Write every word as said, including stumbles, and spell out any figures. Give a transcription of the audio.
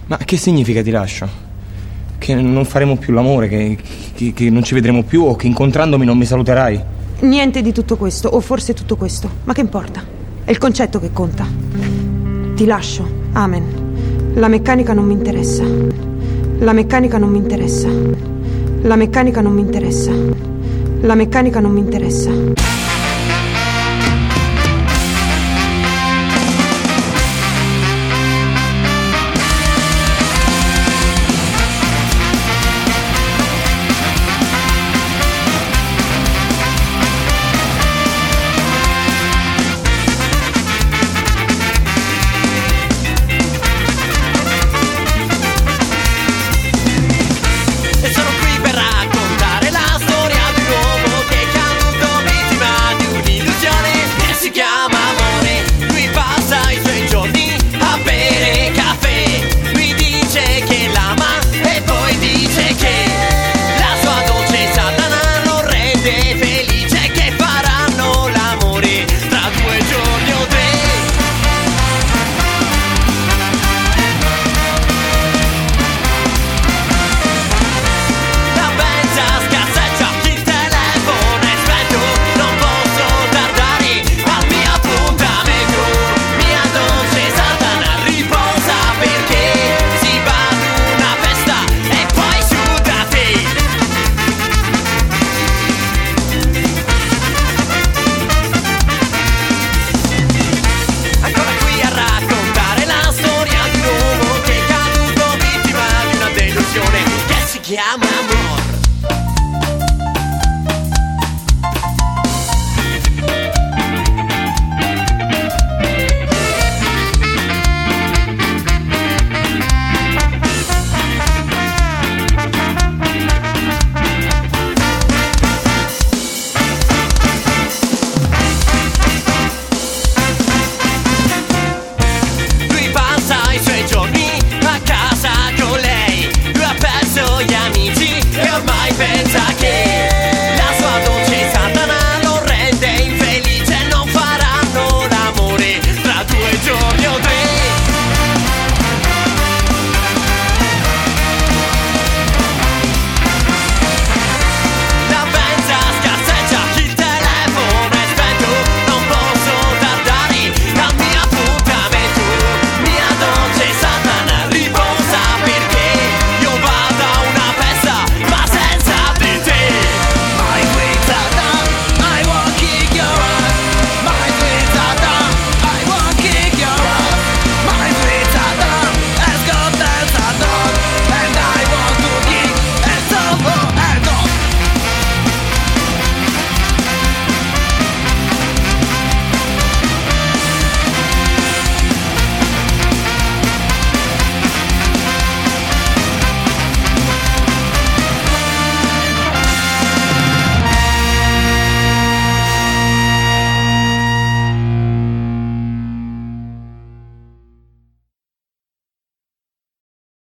Ma che significa ti lascio? Che non faremo più l'amore, che, che, che non ci vedremo più, o che incontrandomi non mi saluterai? Niente di tutto questo, o forse tutto questo. Ma che importa? È il concetto che conta. Ti lascio, amen. La meccanica non mi interessa. La meccanica non mi interessa. La meccanica non mi interessa. La meccanica non mi interessa. Chiama